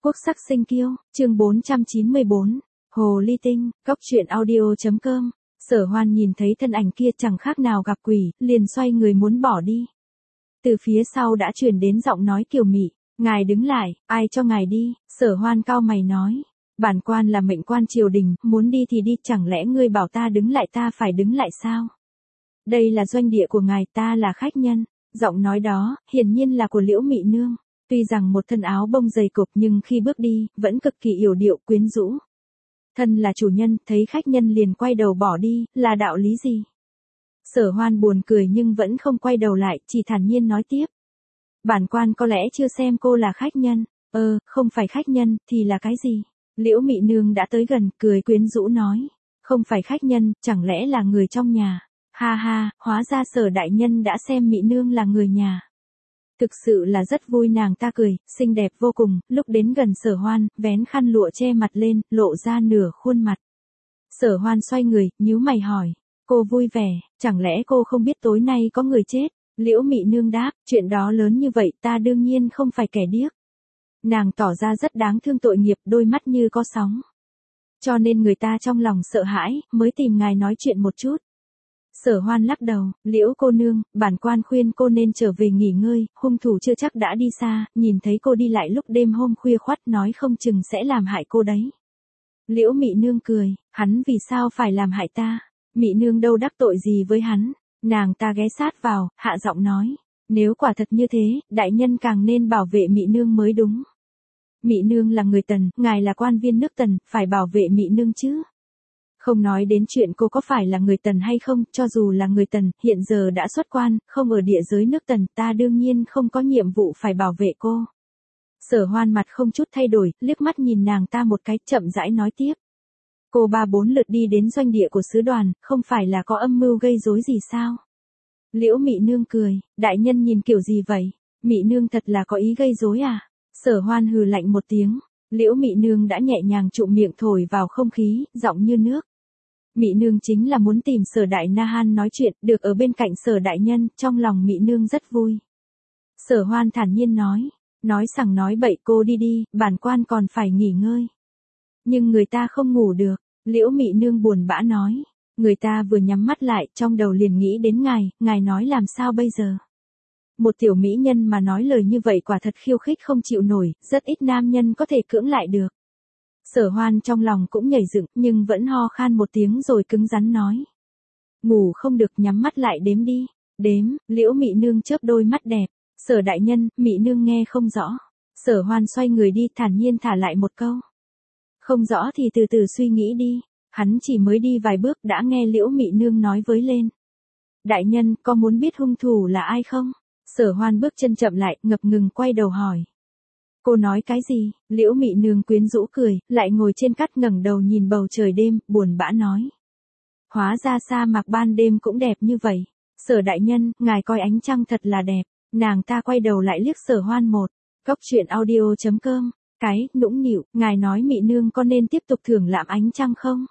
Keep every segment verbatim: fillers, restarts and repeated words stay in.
Quốc sắc sinh kiêu, chương bốn trăm chín mươi bốn, Hồ Ly Tinh, cóc truyện audio.com. Sở Hoan nhìn thấy thân ảnh kia chẳng khác nào gặp quỷ, liền xoay người muốn bỏ đi. Từ phía sau đã truyền đến giọng nói kiều mị, ngài đứng lại, ai cho ngài đi. Sở Hoan cau mày nói, bản quan là mệnh quan triều đình, muốn đi thì đi, chẳng lẽ ngươi bảo ta đứng lại ta phải đứng lại sao? Đây là doanh địa của ngài, ta là khách nhân. Giọng nói đó, hiển nhiên là của Liễu Mị Nương. Tuy rằng một thân áo bông dày cộp nhưng khi bước đi, vẫn cực kỳ yểu điệu quyến rũ. Thân là chủ nhân, thấy khách nhân liền quay đầu bỏ đi, là đạo lý gì? Sở Hoan buồn cười nhưng vẫn không quay đầu lại, chỉ thản nhiên nói tiếp. Bản quan có lẽ chưa xem cô là khách nhân. Ơ, không phải khách nhân, thì là cái gì? Liễu Mị Nương đã tới gần, cười quyến rũ nói. Không phải khách nhân, chẳng lẽ là người trong nhà? Ha ha, hóa ra Sở đại nhân đã xem Mị Nương là người nhà. Thực sự là rất vui, nàng ta cười, xinh đẹp vô cùng, lúc đến gần Sở Hoan, vén khăn lụa che mặt lên, lộ ra nửa khuôn mặt. Sở Hoan xoay người, nhíu mày hỏi, cô vui vẻ, chẳng lẽ cô không biết tối nay có người chết? Liễu Mị Nương đáp, chuyện đó lớn như vậy ta đương nhiên không phải kẻ điếc. Nàng tỏ ra rất đáng thương tội nghiệp, đôi mắt như có sóng. Cho nên người ta trong lòng sợ hãi, mới tìm ngài nói chuyện một chút. Sở Hoan lắc đầu, Liễu cô nương, bản quan khuyên cô nên trở về nghỉ ngơi, hung thủ chưa chắc đã đi xa, nhìn thấy cô đi lại lúc đêm hôm khuya khoắt nói không chừng sẽ làm hại cô đấy. Liễu Mị Nương cười, hắn vì sao phải làm hại ta? Mị Nương đâu đắc tội gì với hắn? Nàng ta ghé sát vào, hạ giọng nói, nếu quả thật như thế, đại nhân càng nên bảo vệ Mị Nương mới đúng. Mị Nương là người Tần, ngài là quan viên nước Tần, phải bảo vệ Mị Nương chứ. Không nói đến chuyện cô có phải là người Tần hay không, cho dù là người Tần, hiện giờ đã xuất quan, không ở địa giới nước Tần, ta đương nhiên không có nhiệm vụ phải bảo vệ cô. Sở Hoan mặt không chút thay đổi, liếc mắt nhìn nàng ta một cái, chậm rãi nói tiếp. Cô ba bốn lượt đi đến doanh địa của sứ đoàn, không phải là có âm mưu gây rối gì sao? Liễu Mị Nương cười, đại nhân nhìn kiểu gì vậy? Mị Nương thật là có ý gây rối à? Sở Hoan hừ lạnh một tiếng, Liễu Mị Nương đã nhẹ nhàng trụm miệng thổi vào không khí, giọng như nước. Mị Nương chính là muốn tìm Sở Đại Na Han nói chuyện, được ở bên cạnh Sở Đại Nhân, trong lòng Mị Nương rất vui. Sở Hoan thản nhiên nói, nói sằng nói bậy, cô đi đi, bản quan còn phải nghỉ ngơi. Nhưng người ta không ngủ được, Liễu Mị Nương buồn bã nói, người ta vừa nhắm mắt lại, trong đầu liền nghĩ đến ngài, ngài nói làm sao bây giờ? Một tiểu mỹ nhân mà nói lời như vậy quả thật khiêu khích không chịu nổi, rất ít nam nhân có thể cưỡng lại được. Sở Hoan trong lòng cũng nhảy dựng, nhưng vẫn ho khan một tiếng rồi cứng rắn nói. Ngủ không được, nhắm mắt lại đếm đi. Đếm, Liễu Mị Nương chớp đôi mắt đẹp. Sở đại nhân, Mị Nương nghe không rõ. Sở Hoan xoay người đi, thản nhiên thả lại một câu. Không rõ thì từ từ suy nghĩ đi. Hắn chỉ mới đi vài bước đã nghe Liễu Mị Nương nói với lên. Đại nhân, có muốn biết hung thủ là ai không? Sở Hoan bước chân chậm lại, ngập ngừng quay đầu hỏi. Cô nói cái gì? Liễu Mị Nương quyến rũ cười, lại ngồi trên cát ngẩng đầu nhìn bầu trời đêm, buồn bã nói. Hóa ra sa mạc ban đêm cũng đẹp như vậy. Sở đại nhân, ngài coi ánh trăng thật là đẹp. Nàng ta quay đầu lại liếc Sở Hoan một. Cóc truyện audio.com. Cái, nũng nịu, ngài nói Mị Nương có nên tiếp tục thưởng lãm ánh trăng không?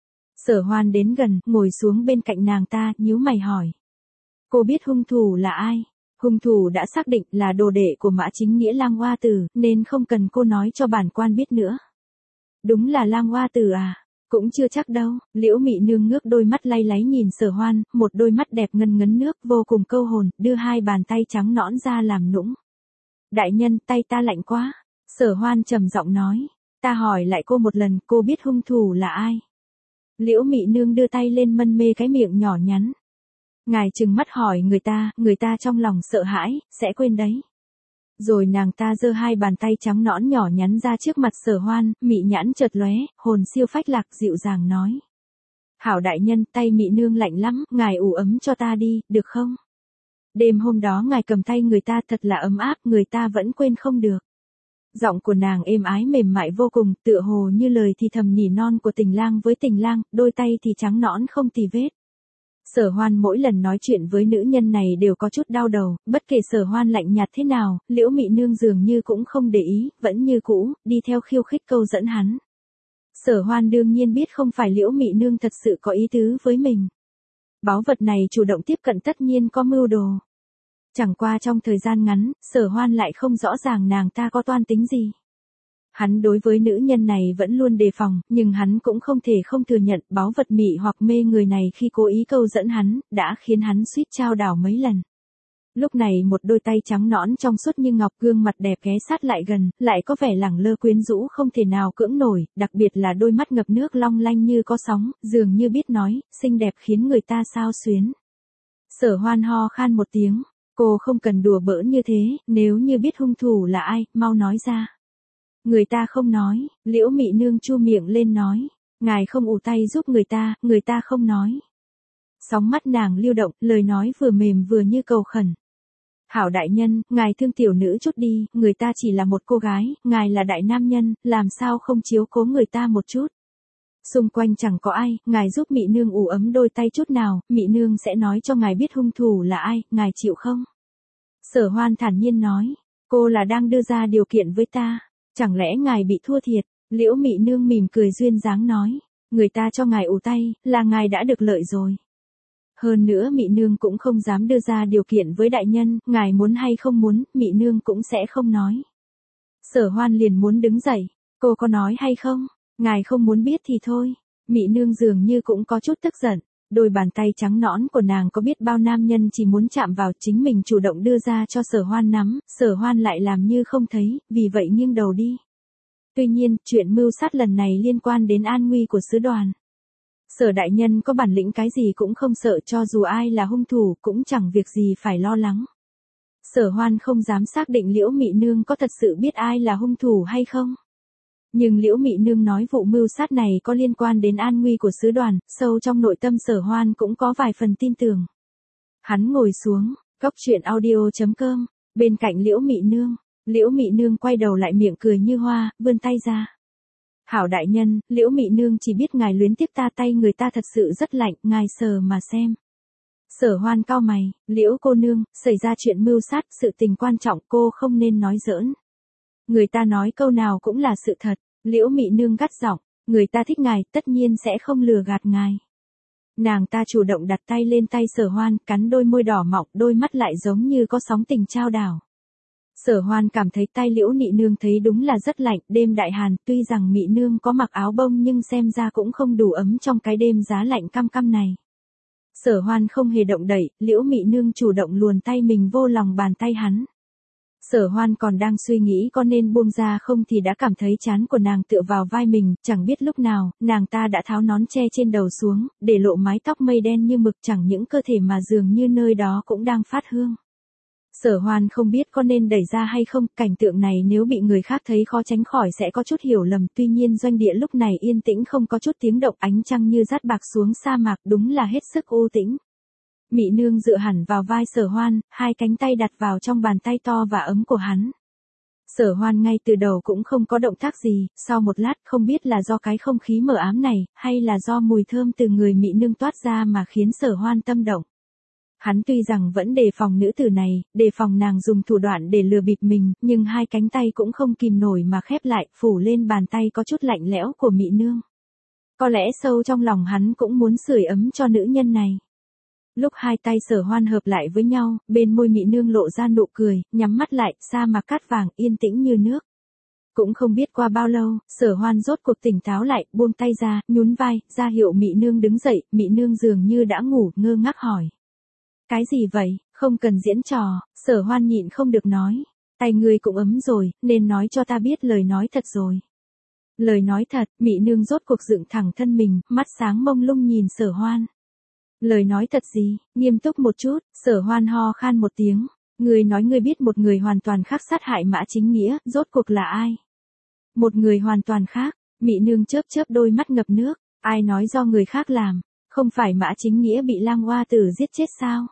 Sở Hoan đến gần, ngồi xuống bên cạnh nàng ta, nhíu mày hỏi. Cô biết hung thủ là ai? Hung thủ đã xác định là đồ đệ của Mã Chính Nghĩa Lang Hoa Tử, nên không cần cô nói cho bản quan biết nữa. Đúng là Lang Hoa Tử à? Cũng chưa chắc đâu. Liễu Mị Nương ngước đôi mắt lay láy nhìn Sở Hoan, một đôi mắt đẹp ngân ngấn nước, vô cùng câu hồn, đưa hai bàn tay trắng nõn ra làm nũng. Đại nhân, tay ta lạnh quá. Sở Hoan trầm giọng nói. Ta hỏi lại cô một lần, cô biết hung thủ là ai? Liễu Mị Nương đưa tay lên mân mê cái miệng nhỏ nhắn. Ngài trừng mắt hỏi người ta, người ta trong lòng sợ hãi, sẽ quên đấy. Rồi nàng ta giơ hai bàn tay trắng nõn nhỏ nhắn ra trước mặt Sở Hoan, mị nhãn chợt lóe, hồn siêu phách lạc dịu dàng nói. Hảo đại nhân, tay Mị Nương lạnh lắm, ngài ủ ấm cho ta đi, được không? Đêm hôm đó ngài cầm tay người ta thật là ấm áp, người ta vẫn quên không được. Giọng của nàng êm ái mềm mại vô cùng, tựa hồ như lời thì thầm nỉ non của tình lang với tình lang, đôi tay thì trắng nõn không tì vết. Sở Hoan mỗi lần nói chuyện với nữ nhân này đều có chút đau đầu, bất kể Sở Hoan lạnh nhạt thế nào, Liễu Mị Nương dường như cũng không để ý, vẫn như cũ, đi theo khiêu khích câu dẫn hắn. Sở Hoan đương nhiên biết không phải Liễu Mị Nương thật sự có ý tứ với mình. Báu vật này chủ động tiếp cận tất nhiên có mưu đồ. Chẳng qua trong thời gian ngắn, Sở Hoan lại không rõ ràng nàng ta có toan tính gì. Hắn đối với nữ nhân này vẫn luôn đề phòng, nhưng hắn cũng không thể không thừa nhận báu vật mị hoặc mê người này khi cố ý câu dẫn hắn, đã khiến hắn suýt trao đảo mấy lần. Lúc này một đôi tay trắng nõn trong suốt như ngọc, gương mặt đẹp ghé sát lại gần, lại có vẻ lẳng lơ quyến rũ không thể nào cưỡng nổi, đặc biệt là đôi mắt ngập nước long lanh như có sóng, dường như biết nói, xinh đẹp khiến người ta xao xuyến. Sở Hoan ho khan một tiếng, cô không cần đùa bỡn như thế, nếu như biết hung thủ là ai, mau nói ra. Người ta không nói, Liễu Mị Nương chu miệng lên nói, ngài không ủ tay giúp người ta, người ta không nói. Sóng mắt nàng lưu động, lời nói vừa mềm vừa như cầu khẩn. Hảo đại nhân, ngài thương tiểu nữ chút đi, người ta chỉ là một cô gái, ngài là đại nam nhân, làm sao không chiếu cố người ta một chút. Xung quanh chẳng có ai, ngài giúp Mị Nương ủ ấm đôi tay chút nào, Mị Nương sẽ nói cho ngài biết hung thủ là ai, ngài chịu không? Sở Hoan thản nhiên nói, cô là đang đưa ra điều kiện với ta, chẳng lẽ ngài bị thua thiệt? Liễu Mị Nương mỉm cười duyên dáng nói, người ta cho ngài ủ tay, là ngài đã được lợi rồi. Hơn nữa Mị Nương cũng không dám đưa ra điều kiện với đại nhân, ngài muốn hay không muốn, Mị Nương cũng sẽ không nói. Sở Hoan liền muốn đứng dậy, cô có nói hay không? Ngài không muốn biết thì thôi. Mị Nương dường như cũng có chút tức giận, đôi bàn tay trắng nõn của nàng có biết bao nam nhân chỉ muốn chạm vào, chính mình chủ động đưa ra cho Sở Hoan nắm, Sở Hoan lại làm như không thấy, vì vậy nghiêng đầu đi. Tuy nhiên, chuyện mưu sát lần này liên quan đến an nguy của sứ đoàn. Sở đại nhân có bản lĩnh cái gì cũng không sợ, cho dù ai là hung thủ cũng chẳng việc gì phải lo lắng. Sở Hoan không dám xác định Liễu Mị Nương có thật sự biết ai là hung thủ hay không. Nhưng Liễu Mị Nương nói vụ mưu sát này có liên quan đến an nguy của sứ đoàn, sâu trong nội tâm Sở Hoan cũng có vài phần tin tưởng. Hắn ngồi xuống, góc truyện audio chấm com, bên cạnh Liễu Mị Nương. Liễu Mị Nương quay đầu lại miệng cười như hoa, vươn tay ra. Hảo đại nhân, Liễu Mị Nương chỉ biết ngài luyến tiếc ta, tay người ta thật sự rất lạnh, ngài sờ mà xem. Sở Hoan cau mày, Liễu cô nương, xảy ra chuyện mưu sát, sự tình quan trọng, cô không nên nói giỡn. Người ta nói câu nào cũng là sự thật. Liễu Mị Nương gắt giọng, người ta thích ngài, tất nhiên sẽ không lừa gạt ngài. Nàng ta chủ động đặt tay lên tay Sở Hoan, cắn đôi môi đỏ mọng, đôi mắt lại giống như có sóng tình trao đảo. Sở Hoan cảm thấy tay Liễu Mị Nương thấy đúng là rất lạnh, đêm đại hàn, tuy rằng Mị Nương có mặc áo bông nhưng xem ra cũng không đủ ấm trong cái đêm giá lạnh căm căm này. Sở Hoan không hề động đậy, Liễu Mị Nương chủ động luồn tay mình vô lòng bàn tay hắn. Sở Hoan còn đang suy nghĩ có nên buông ra không thì đã cảm thấy trán của nàng tựa vào vai mình, chẳng biết lúc nào, nàng ta đã tháo nón che trên đầu xuống, để lộ mái tóc mây đen như mực, chẳng những cơ thể mà dường như nơi đó cũng đang phát hương. Sở Hoan không biết có nên đẩy ra hay không, cảnh tượng này nếu bị người khác thấy khó tránh khỏi sẽ có chút hiểu lầm, tuy nhiên doanh địa lúc này yên tĩnh không có chút tiếng động, ánh trăng như dát bạc xuống sa mạc, đúng là hết sức u tĩnh. Mị Nương dựa hẳn vào vai Sở Hoan, hai cánh tay đặt vào trong bàn tay to và ấm của hắn. Sở Hoan ngay từ đầu cũng không có động tác gì, sau một lát không biết là do cái không khí mờ ám này, hay là do mùi thơm từ người Mị Nương toát ra mà khiến Sở Hoan tâm động. Hắn tuy rằng vẫn đề phòng nữ tử này, đề phòng nàng dùng thủ đoạn để lừa bịp mình, nhưng hai cánh tay cũng không kìm nổi mà khép lại, phủ lên bàn tay có chút lạnh lẽo của Mị Nương. Có lẽ sâu trong lòng hắn cũng muốn sưởi ấm cho nữ nhân này. Lúc hai tay Sở Hoan hợp lại với nhau, bên môi Mị Nương lộ ra nụ cười, nhắm mắt lại, sa mạc cát vàng, yên tĩnh như nước. Cũng không biết qua bao lâu, Sở Hoan rốt cuộc tỉnh táo lại, buông tay ra, nhún vai, ra hiệu Mị Nương đứng dậy, Mị Nương dường như đã ngủ, ngơ ngác hỏi. Cái gì vậy, không cần diễn trò, Sở Hoan nhịn không được nói. Tay ngươi cũng ấm rồi, nên nói cho ta biết lời nói thật rồi. Lời nói thật, Mị Nương rốt cuộc dựng thẳng thân mình, mắt sáng mông lung nhìn Sở Hoan. Lời nói thật gì, nghiêm túc một chút, Sở Hoan ho khan một tiếng. Ngươi nói ngươi biết một người hoàn toàn khác sát hại Mã Chính Nghĩa, rốt cuộc là ai? Một người hoàn toàn khác, Mị Nương chớp chớp đôi mắt ngập nước, ai nói do người khác làm, không phải Mã Chính Nghĩa bị Lang Hoa Tử giết chết sao?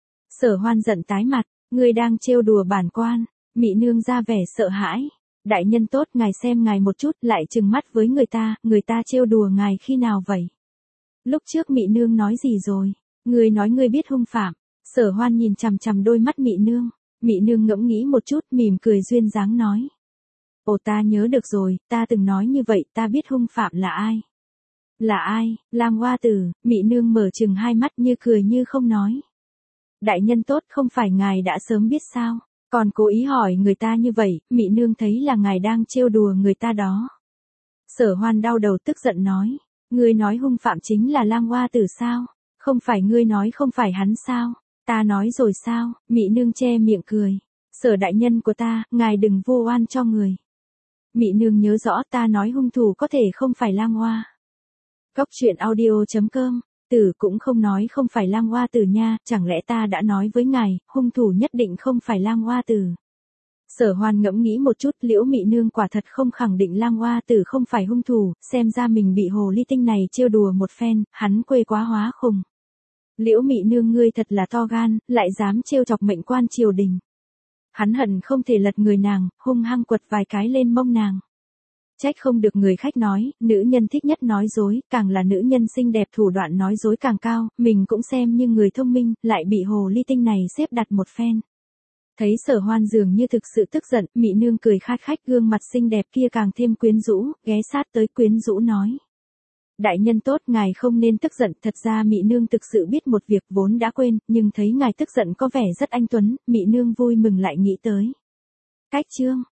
Sở Hoan giận tái mặt, ngươi đang trêu đùa bản quan, Mị Nương ra vẻ sợ hãi. Đại nhân tốt, ngài xem ngài một chút, lại trừng mắt với người ta, người ta trêu đùa ngài khi nào vậy? Lúc trước Mị Nương nói gì rồi? Ngươi nói ngươi biết hung phạm. Sở Hoan nhìn chằm chằm đôi mắt Mị Nương. Mị Nương ngẫm nghĩ một chút, mỉm cười duyên dáng nói. Ồ, ta nhớ được rồi, ta từng nói như vậy, ta biết hung phạm là ai. Là ai? Lang Hoa Tử. Mị Nương mở trừng hai mắt như cười như không nói. Đại nhân tốt, không phải ngài đã sớm biết sao? Còn cố ý hỏi người ta như vậy, Mị nương thấy là ngài đang trêu đùa người ta đó. Sở Hoan đau đầu tức giận nói, ngươi nói hung phạm chính là Lang Hoa Tử sao? Không phải ngươi nói không phải hắn sao? Ta nói rồi sao? Mị nương che miệng cười. Sở đại nhân của ta, ngài đừng vô oan cho người. Mị nương nhớ rõ ta nói hung thủ có thể không phải Lang Hoa. Góc truyện audio chấm com, Tử cũng không nói không phải Lang Hoa Tử nha, chẳng lẽ ta đã nói với ngài, hung thủ nhất định không phải Lang Hoa Tử. Sở Hoan ngẫm nghĩ một chút, Liễu Mị nương quả thật không khẳng định Lang Hoa Tử không phải hung thủ, xem ra mình bị hồ ly tinh này trêu đùa một phen, hắn quê quá hóa khùng. Liễu Mị nương ngươi thật là to gan, lại dám trêu chọc mệnh quan triều đình. Hắn hận không thể lật người nàng, hung hăng quật vài cái lên mông nàng. Trách không được người khách nói, nữ nhân thích nhất nói dối, càng là nữ nhân xinh đẹp thủ đoạn nói dối càng cao, mình cũng xem như người thông minh, lại bị hồ ly tinh này xếp đặt một phen. Thấy Sở Hoan dường như thực sự tức giận, Mị nương cười khát khách, gương mặt xinh đẹp kia càng thêm quyến rũ, ghé sát tới quyến rũ nói. Đại nhân tốt, ngài không nên tức giận, thật ra Mị nương thực sự biết một việc vốn đã quên, nhưng thấy ngài tức giận có vẻ rất anh tuấn, Mị nương vui mừng lại nghĩ tới. Cách chương